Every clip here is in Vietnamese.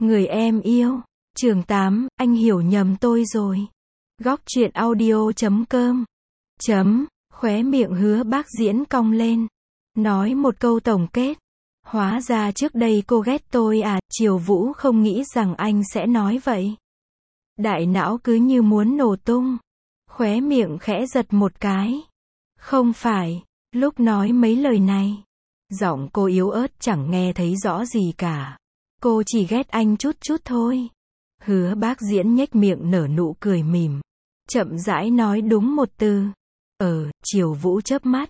Người em yêu. Chương 8, anh hiểu nhầm tôi rồi. Góc truyện audio.com. Khóe miệng Hứa Bác Diễn cong lên. Nói một câu tổng kết. Hóa ra trước đây cô ghét tôi à, Triều Vũ không nghĩ rằng anh sẽ nói vậy. Đại não cứ như muốn nổ tung. Khóe miệng khẽ giật một cái. Không phải, lúc nói mấy lời này. Giọng cô yếu ớt chẳng nghe thấy rõ gì cả. Cô chỉ ghét anh chút chút thôi. Hứa Bác Diễn nhếch miệng nở nụ cười mỉm. Chậm rãi nói đúng một từ. Triều Vũ chớp mắt.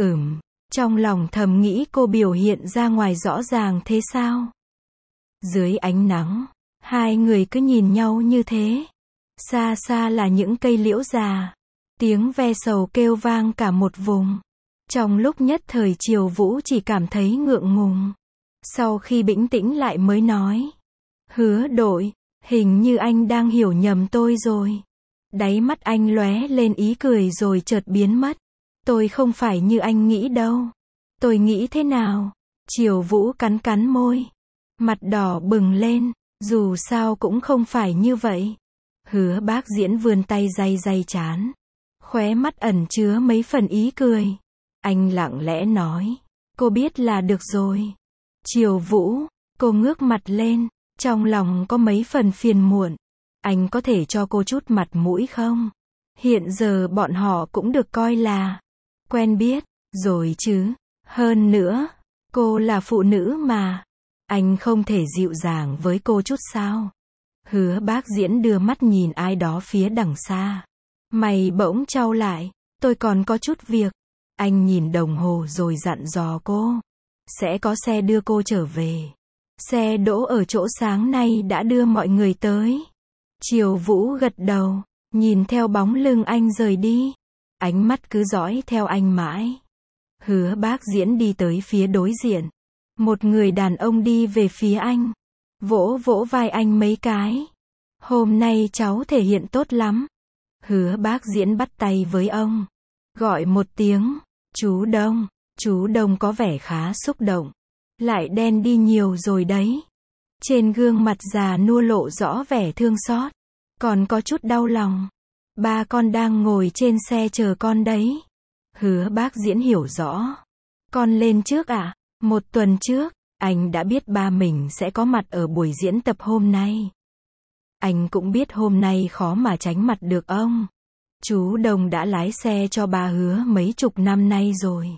Trong lòng thầm nghĩ cô biểu hiện ra ngoài rõ ràng thế sao? Dưới ánh nắng, hai người cứ nhìn nhau như thế. Xa xa là những cây liễu già. Tiếng ve sầu kêu vang cả một vùng. Trong lúc nhất thời Triều Vũ chỉ cảm thấy ngượng ngùng. Sau khi bĩnh tĩnh lại mới nói. Hứa đội, hình như anh đang hiểu nhầm tôi rồi. Đáy mắt anh lóe lên ý cười rồi chợt biến mất. Tôi không phải như anh nghĩ đâu. Tôi nghĩ thế nào? Triều Vũ cắn cắn môi. Mặt đỏ bừng lên, dù sao cũng không phải như vậy. Hứa Bác Diễn vươn tay day trán. Khóe mắt ẩn chứa mấy phần ý cười. Anh lặng lẽ nói. Cô biết là được rồi. Triều Vũ, cô ngước mặt lên. Trong lòng có mấy phần phiền muộn. Anh có thể cho cô chút mặt mũi không? Hiện giờ bọn họ cũng được coi là quen biết rồi chứ. Hơn nữa, cô là phụ nữ mà. Anh không thể dịu dàng với cô chút sao? Hứa Bác Diễn đưa mắt nhìn ai đó phía đằng xa. Mày bỗng chau lại. Tôi còn có chút việc. Anh nhìn đồng hồ rồi dặn dò cô. Sẽ có xe đưa cô trở về. Xe đỗ ở chỗ sáng nay đã đưa mọi người tới. Triều Vũ gật đầu, nhìn theo bóng lưng anh rời đi. Ánh mắt cứ dõi theo anh mãi. Hứa Bác Diễn đi tới phía đối diện. Một người đàn ông đi về phía anh. Vỗ vỗ vai anh mấy cái. Hôm nay cháu thể hiện tốt lắm. Hứa Bác Diễn bắt tay với ông. Gọi một tiếng. Chú Đông. Chú Đông có vẻ khá xúc động. Lại đen đi nhiều rồi đấy. Trên gương mặt già nua lộ rõ vẻ thương xót. Còn có chút đau lòng. Ba con đang ngồi trên xe chờ con đấy. Hứa Bác Diễn hiểu rõ. Con lên trước à? Một tuần trước, anh đã biết ba mình sẽ có mặt ở buổi diễn tập hôm nay. Anh cũng biết hôm nay khó mà tránh mặt được ông. Chú Đông đã lái xe cho ba Hứa mấy chục năm nay rồi.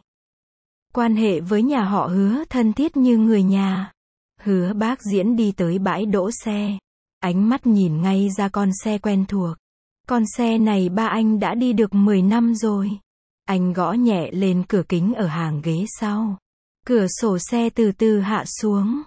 Quan hệ với nhà họ Hứa thân thiết như người nhà. Hứa Bác Diễn đi tới bãi đỗ xe. Ánh mắt nhìn ngay ra con xe quen thuộc. Con xe này ba anh đã đi được 10 năm rồi. Anh gõ nhẹ lên cửa kính ở hàng ghế sau. Cửa sổ xe từ từ hạ xuống.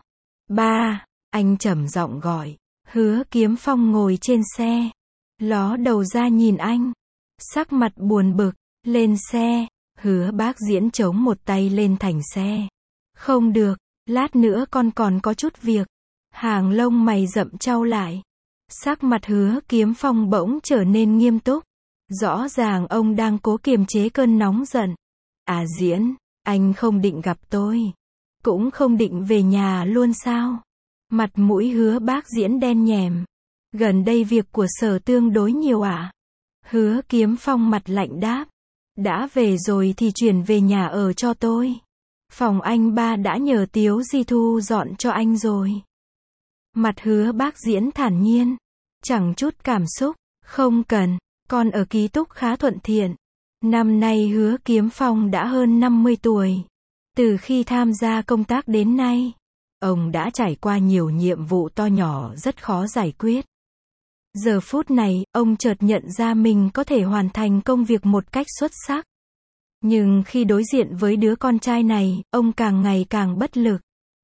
Ba, anh trầm giọng gọi. Hứa Kiếm Phong ngồi trên xe. Ló đầu ra nhìn anh. Sắc mặt buồn bực. Lên xe. Hứa Bác Diễn chống một tay lên thành xe. Không được, lát nữa con còn có chút việc. Hàng lông mày rậm chau lại. Sắc mặt Hứa Kiếm Phong bỗng trở nên nghiêm túc. Rõ ràng ông đang cố kiềm chế cơn nóng giận. À Diễn, anh không định gặp tôi. Cũng không định về nhà luôn sao? Mặt mũi Hứa Bác Diễn đen nhèm. Gần đây việc của Sở tương đối nhiều à? Hứa Kiếm Phong mặt lạnh đáp. Đã về rồi thì chuyển về nhà ở cho tôi. Phòng anh ba đã nhờ Tiếu Di thu dọn cho anh rồi. Mặt Hứa Bác Diễn thản nhiên. Chẳng chút cảm xúc. Không cần, con ở ký túc khá thuận tiện. Năm nay Hứa Kiếm Phong đã hơn 50 tuổi. Từ khi tham gia công tác đến nay, ông đã trải qua nhiều nhiệm vụ to nhỏ rất khó giải quyết. Giờ phút này, ông chợt nhận ra mình có thể hoàn thành công việc một cách xuất sắc. Nhưng khi đối diện với đứa con trai này, ông càng ngày càng bất lực.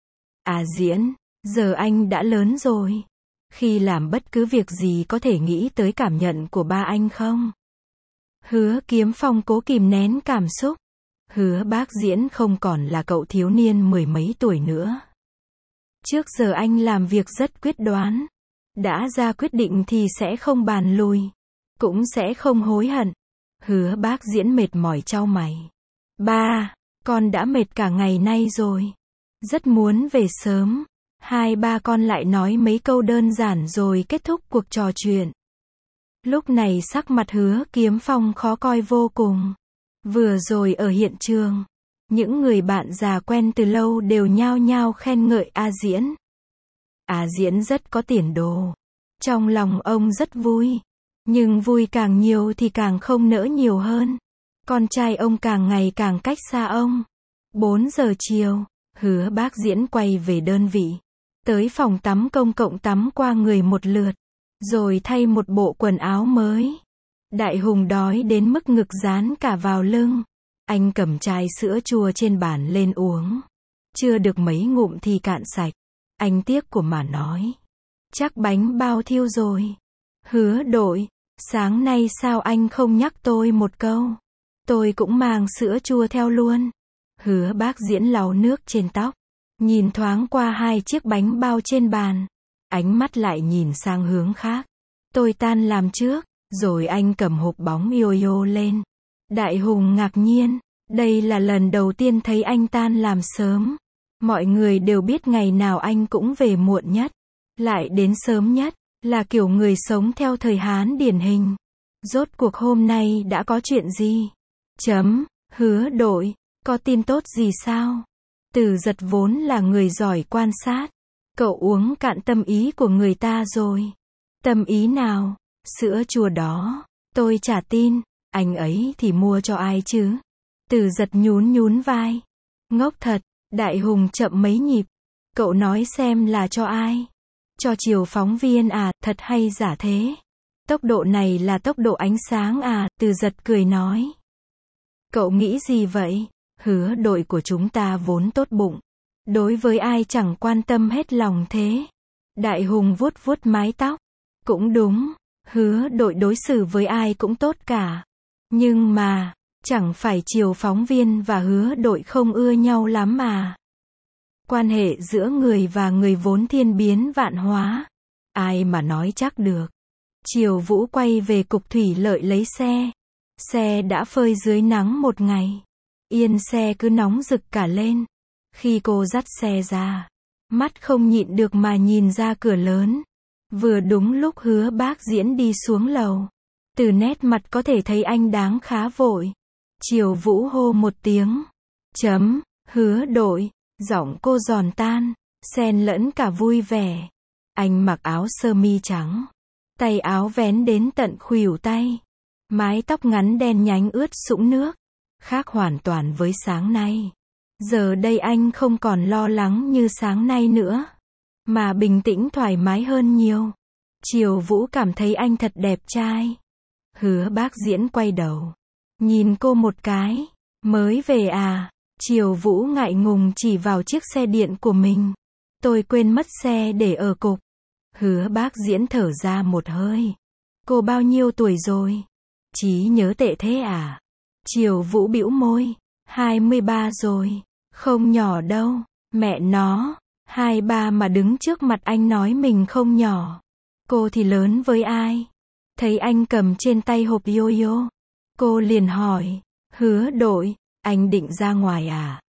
À Diễn, giờ anh đã lớn rồi. Khi làm bất cứ việc gì có thể nghĩ tới cảm nhận của ba anh không? Hứa Kiếm Phong cố kìm nén cảm xúc. Hứa Bác Diễn không còn là cậu thiếu niên mười mấy tuổi nữa. Trước giờ anh làm việc rất quyết đoán. Đã ra quyết định thì sẽ không bàn lùi. Cũng sẽ không hối hận. Hứa Bác Diễn mệt mỏi chau mày. Ba, con đã mệt cả ngày nay rồi. Rất muốn về sớm. Hai ba con lại nói mấy câu đơn giản rồi kết thúc cuộc trò chuyện. Lúc này sắc mặt Hứa Kiếm Phong khó coi vô cùng. Vừa rồi ở hiện trường, những người bạn già quen từ lâu đều nhao nhao khen ngợi A Diễn. A Diễn rất có tiền đồ. Trong lòng ông rất vui. Nhưng vui càng nhiều thì càng không nỡ nhiều hơn. Con trai ông càng ngày càng cách xa ông. 4 giờ chiều, Hứa Bác Diễn quay về đơn vị. Tới phòng tắm công cộng tắm qua người một lượt. Rồi thay một bộ quần áo mới. Đại Hùng đói đến mức ngực dán cả vào lưng. Anh cầm chai sữa chua trên bàn lên uống. Chưa được mấy ngụm thì cạn sạch. Anh tiếc của mà nói. Chắc bánh bao thiêu rồi. Hứa Đội, sáng nay sao anh không nhắc tôi một câu? Tôi cũng mang sữa chua theo luôn. Hứa Bác Diễn lau nước trên tóc. Nhìn thoáng qua hai chiếc bánh bao trên bàn. Ánh mắt lại nhìn sang hướng khác. Tôi tan làm trước. Rồi anh cầm hộp bóng yo-yo lên. Đại Hùng ngạc nhiên. Đây là lần đầu tiên thấy anh tan làm sớm. Mọi người đều biết ngày nào anh cũng về muộn nhất. Lại đến sớm nhất. Là kiểu người sống theo thời Hán điển hình. Rốt cuộc hôm nay đã có chuyện gì? Hứa Đội, có tin tốt gì sao? Từ Giật vốn là người giỏi quan sát. Cậu uống cạn tâm ý của người ta rồi. Tâm ý nào? Sữa chua đó. Tôi chả tin. Anh ấy thì mua cho ai chứ? Từ Giật nhún nhún vai. Ngốc thật. Đại Hùng chậm mấy nhịp. Cậu nói xem là cho ai? Cho Chiều phóng viên à? Thật hay giả thế? Tốc độ này là tốc độ ánh sáng à? Từ Giật cười nói. Cậu nghĩ gì vậy? Hứa Đội của chúng ta vốn tốt bụng. Đối với ai chẳng quan tâm hết lòng thế. Đại Hùng vuốt vuốt mái tóc. Cũng đúng. Hứa Đội đối xử với ai cũng tốt cả. Nhưng mà, chẳng phải Chiều phóng viên và Hứa Đội không ưa nhau lắm mà. Quan hệ giữa người và người vốn thiên biến vạn hóa. Ai mà nói chắc được. Chiều Vũ quay về cục thủy lợi lấy xe. Xe đã phơi dưới nắng một ngày. Yên xe cứ nóng rực cả lên. Khi cô dắt xe ra, mắt không nhịn được mà nhìn ra cửa lớn. Vừa đúng lúc Hứa Bác Diễn đi xuống lầu. Từ nét mặt có thể thấy anh đáng khá vội. Chiều Vũ hô một tiếng. Hứa Đội. Giọng cô giòn tan, xen lẫn cả vui vẻ. Anh mặc áo sơ mi trắng. Tay áo vén đến tận khuỷu tay. Mái tóc ngắn đen nhánh ướt sũng nước. Khác hoàn toàn với sáng nay. Giờ đây anh không còn lo lắng như sáng nay nữa. Mà bình tĩnh thoải mái hơn nhiều. Chiều Vũ cảm thấy anh thật đẹp trai. Hứa Bác Diễn quay đầu. Nhìn cô một cái. Mới về à? Chiều Vũ ngại ngùng chỉ vào chiếc xe điện của mình. Tôi quên mất xe để ở cục. Hứa Bác Diễn thở ra một hơi. Cô bao nhiêu tuổi rồi? Trí nhớ tệ thế à? Chiều Vũ bĩu môi. 23 rồi. Không nhỏ đâu. Mẹ nó. 23 mà đứng trước mặt anh nói mình không nhỏ. Cô thì lớn với ai? Thấy anh cầm trên tay hộp yo-yo. Cô liền hỏi. Hứa Đội, anh định ra ngoài à?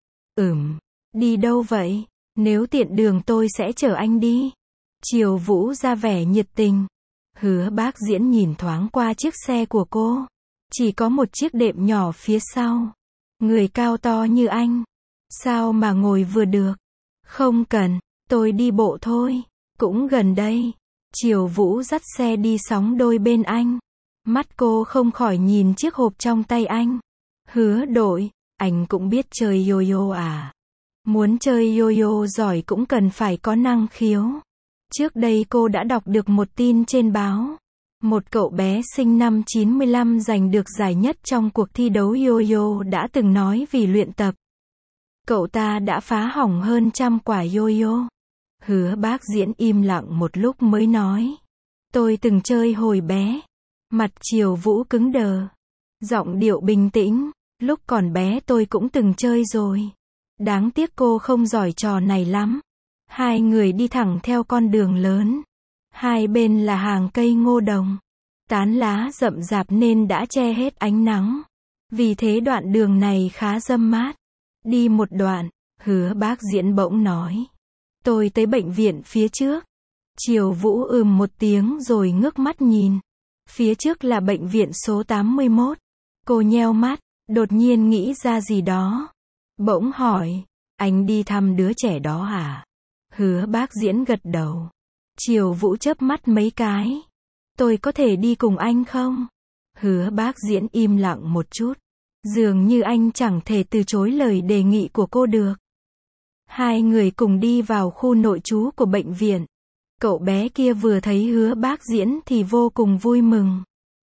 Đi đâu vậy? Nếu tiện đường tôi sẽ chở anh đi. Chiều Vũ ra vẻ nhiệt tình. Hứa Bác Diễn nhìn thoáng qua chiếc xe của cô. Chỉ có một chiếc đệm nhỏ phía sau. Người cao to như anh. Sao mà ngồi vừa được? Không cần, tôi đi bộ thôi. Cũng gần đây. Chiều Vũ dắt xe đi sóng đôi bên anh. Mắt cô không khỏi nhìn chiếc hộp trong tay anh. Hứa Đội, anh cũng biết chơi yo-yo à? Muốn chơi yo-yo giỏi cũng cần phải có năng khiếu. Trước đây cô đã đọc được một tin trên báo. Một cậu bé sinh năm 95 giành được giải nhất trong cuộc thi đấu yo-yo đã từng nói vì luyện tập. Cậu ta đã phá hỏng hơn 100 quả yo-yo. Hứa Bác Diễn im lặng một lúc mới nói. Tôi từng chơi hồi bé. Mặt Chiều Vũ cứng đờ. Giọng điệu bình tĩnh. Lúc còn bé tôi cũng từng chơi rồi. Đáng tiếc cô không giỏi trò này lắm. Hai người đi thẳng theo con đường lớn. Hai bên là hàng cây ngô đồng. Tán lá rậm rạp nên đã che hết ánh nắng. Vì thế đoạn đường này khá râm mát. Đi một đoạn, Hứa Bác Diễn bỗng nói. Tôi tới bệnh viện phía trước. Triều Vũ một tiếng rồi ngước mắt nhìn. Phía trước là bệnh viện số 81. Cô nheo mắt, đột nhiên nghĩ ra gì đó. Bỗng hỏi, anh đi thăm đứa trẻ đó à? Hứa Bác Diễn gật đầu. Triều Vũ chớp mắt mấy cái. Tôi có thể đi cùng anh không? Hứa Bác Diễn im lặng một chút. Dường như anh chẳng thể từ chối lời đề nghị của cô được. Hai người cùng đi vào khu nội trú của bệnh viện. Cậu bé kia vừa thấy Hứa Bác Diễn thì vô cùng vui mừng.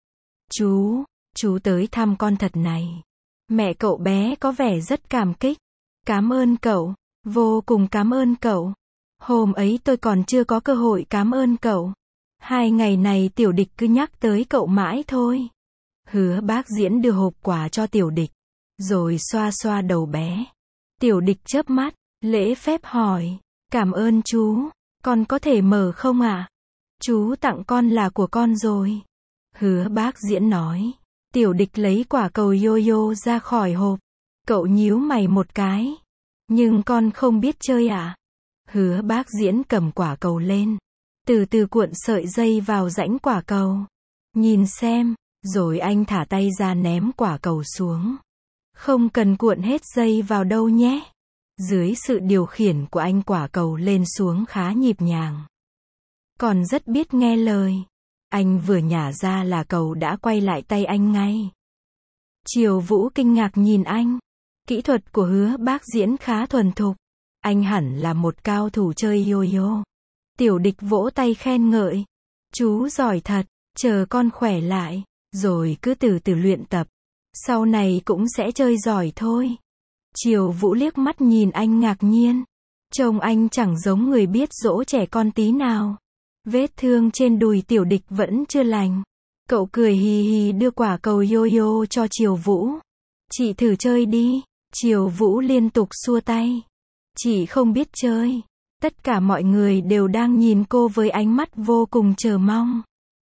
Chú tới thăm con thật này. Mẹ cậu bé có vẻ rất cảm kích. Cảm ơn cậu, vô cùng cảm ơn cậu. Hôm ấy tôi còn chưa có cơ hội cảm ơn cậu. 2 ngày này Tiểu Địch cứ nhắc tới cậu mãi thôi. Hứa Bác Diễn đưa hộp quà cho Tiểu Địch, rồi xoa xoa đầu bé. Tiểu Địch chớp mắt, lễ phép hỏi, cảm ơn chú, con có thể mở không ạ? Chú tặng con là của con rồi. Hứa Bác Diễn nói. Tiểu Địch lấy quả cầu yo-yo ra khỏi hộp. Cậu nhíu mày một cái. Nhưng con không biết chơi à? Hứa Bác Diễn cầm quả cầu lên. Từ từ cuộn sợi dây vào rãnh quả cầu. Nhìn xem, rồi anh thả tay ra ném quả cầu xuống. Không cần cuộn hết dây vào đâu nhé. Dưới sự điều khiển của anh quả cầu lên xuống khá nhịp nhàng. Còn rất biết nghe lời. Anh vừa nhả ra là cầu đã quay lại tay anh ngay. Triều Vũ kinh ngạc nhìn anh. Kỹ thuật của Hứa Bác Diễn khá thuần thục. Anh hẳn là một cao thủ chơi yo-yo. Tiểu Địch vỗ tay khen ngợi. Chú giỏi thật, chờ con khỏe lại, rồi cứ từ từ luyện tập. Sau này cũng sẽ chơi giỏi thôi. Triều Vũ liếc mắt nhìn anh ngạc nhiên. Trông anh chẳng giống người biết dỗ trẻ con tí nào. Vết thương trên đùi Tiểu Địch vẫn chưa lành. Cậu cười hì hì đưa quả cầu yo-yo cho Triều Vũ. Chị thử chơi đi. Triều Vũ liên tục xua tay. Chị không biết chơi. Tất cả mọi người đều đang nhìn cô với ánh mắt vô cùng chờ mong.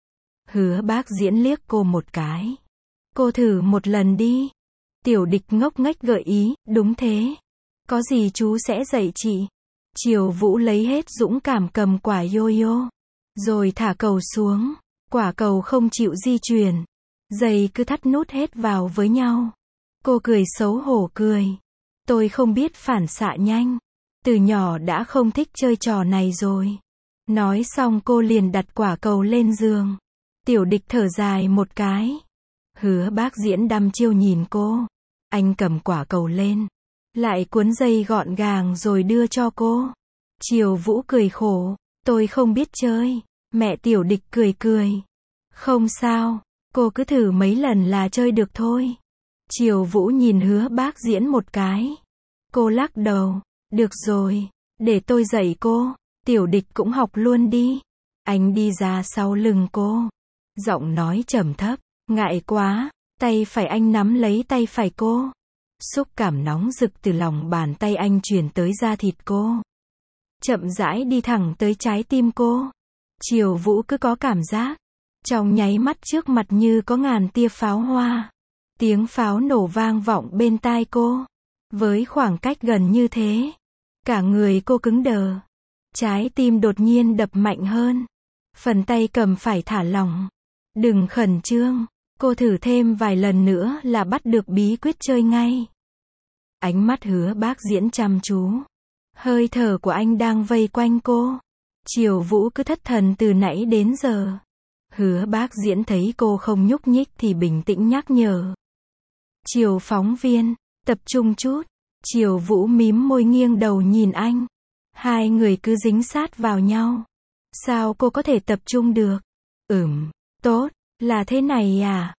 Hứa Bác Diễn liếc cô một cái. Cô thử một lần đi. Tiểu Địch ngốc nghếch gợi ý, đúng thế. Có gì chú sẽ dạy chị. Triều Vũ lấy hết dũng cảm cầm quả yo-yo. Rồi thả cầu xuống. Quả cầu không chịu di chuyển. Dây cứ thắt nút hết vào với nhau. Cô cười xấu hổ cười. Tôi không biết phản xạ nhanh. Từ nhỏ đã không thích chơi trò này rồi. Nói xong cô liền đặt quả cầu lên giường. Tiểu Địch thở dài một cái. Hứa Bác Diễn đăm chiêu nhìn cô. Anh cầm quả cầu lên. Lại cuốn dây gọn gàng rồi đưa cho cô. Triều Vũ cười khổ. Tôi không biết chơi. Mẹ Tiểu Địch cười cười. Không sao. Cô cứ thử mấy lần là chơi được thôi. Triều Vũ nhìn Hứa Bác Diễn một cái. Cô lắc đầu. Được rồi. Để tôi dạy cô. Tiểu Địch cũng học luôn đi. Anh đi ra sau lưng cô. Giọng nói trầm thấp. Ngại quá. Tay phải anh nắm lấy tay phải cô. Xúc cảm nóng rực từ lòng bàn tay anh truyền tới da thịt cô. Chậm rãi đi thẳng tới trái tim cô. Triều Vũ cứ có cảm giác. Trong nháy mắt trước mặt như có ngàn tia pháo hoa. Tiếng pháo nổ vang vọng bên tai cô. Với khoảng cách gần như thế. Cả người cô cứng đờ. Trái tim đột nhiên đập mạnh hơn. Phần tay cầm phải thả lỏng. Đừng khẩn trương. Cô thử thêm vài lần nữa là bắt được bí quyết chơi ngay. Ánh mắt Hứa Bác Diễn chăm chú. Hơi thở của anh đang vây quanh cô. Triều Vũ cứ thất thần từ nãy đến giờ. Hứa Bác Diễn thấy cô không nhúc nhích thì bình tĩnh nhắc nhở. Triều phóng viên, tập trung chút. Triều Vũ mím môi nghiêng đầu nhìn anh. Hai người cứ dính sát vào nhau. Sao cô có thể tập trung được? Tốt, là thế này à?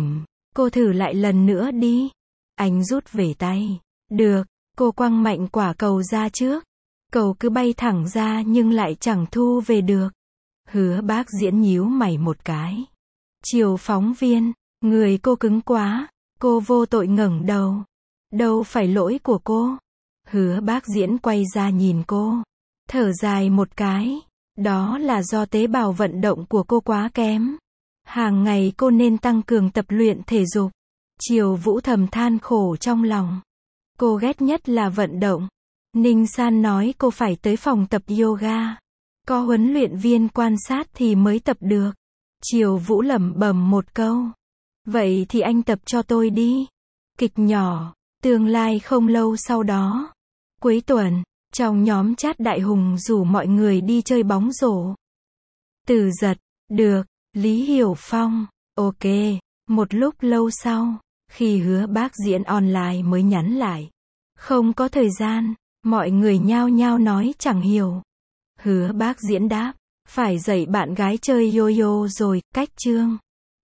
Cô thử lại lần nữa đi. Anh rút về tay. Được, cô quăng mạnh quả cầu ra trước. Cầu cứ bay thẳng ra nhưng lại chẳng thu về được. Hứa Bác Diễn nhíu mày một cái. Triều phóng viên, người cô cứng quá. Cô vô tội ngẩng đầu. Đâu phải lỗi của cô. Hứa Bác Diễn quay ra nhìn cô. Thở dài một cái. Đó là do tế bào vận động của cô quá kém. Hàng ngày cô nên tăng cường tập luyện thể dục. Triều Vũ thầm than khổ trong lòng. Cô ghét nhất là vận động. Ninh San nói cô phải tới phòng tập yoga. Có huấn luyện viên quan sát thì mới tập được. Triều Vũ lẩm bẩm một câu. Vậy thì anh tập cho tôi đi. Kịch nhỏ. Tương lai không lâu sau đó. Cuối tuần, trong nhóm chat Đại Hùng rủ mọi người đi chơi bóng rổ. Từ Giật, được. Lý Hiểu Phong, ok. Một lúc lâu sau, khi Hứa Bác Diễn online mới nhắn lại. Không có thời gian, mọi người nhao nhao nói chẳng hiểu. Hứa Bác Diễn đáp, phải dạy bạn gái chơi yo-yo rồi, cách chương.